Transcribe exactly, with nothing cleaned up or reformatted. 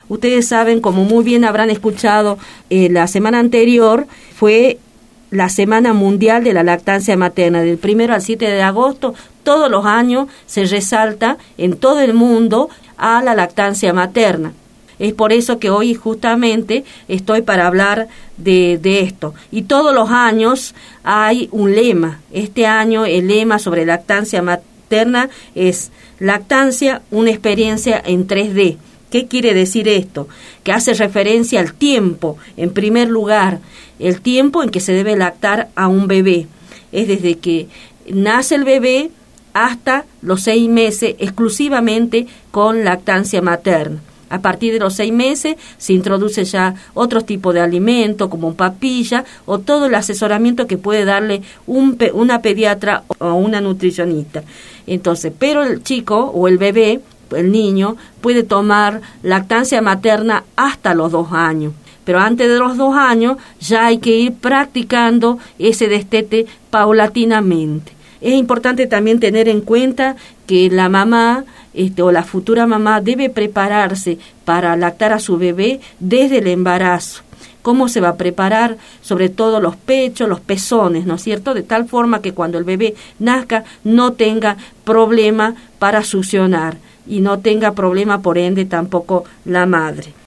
Ustedes saben, como muy bien habrán escuchado, eh, la semana anterior fue la Semana Mundial de la Lactancia Materna. Del primero al siete de agosto, todos los años se resalta en todo el mundo a la lactancia materna. Es por eso que hoy justamente estoy para hablar de, de esto. Y todos los años hay un lema. Este año el lema sobre lactancia materna es lactancia, una experiencia en tres D. ¿Qué quiere decir esto? Que hace referencia al tiempo, en primer lugar, el tiempo en que se debe lactar a un bebé. Es desde que nace el bebé hasta los seis meses, exclusivamente con lactancia materna. A partir de los seis meses se introduce ya otro tipo de alimento, como papilla, o todo el asesoramiento que puede darle un, una pediatra o una nutricionista. Entonces, pero el chico o el bebé, el niño, puede tomar lactancia materna hasta los dos años. Pero antes de los dos años ya hay que ir practicando ese destete paulatinamente. Es importante también tener en cuenta que la mamá este, o la futura mamá debe prepararse para lactar a su bebé desde el embarazo. ¿Cómo se va a preparar? Sobre todo los pechos, los pezones, ¿no es cierto? De tal forma que cuando el bebé nazca no tenga problema para succionar y no tenga problema, por ende, tampoco la madre.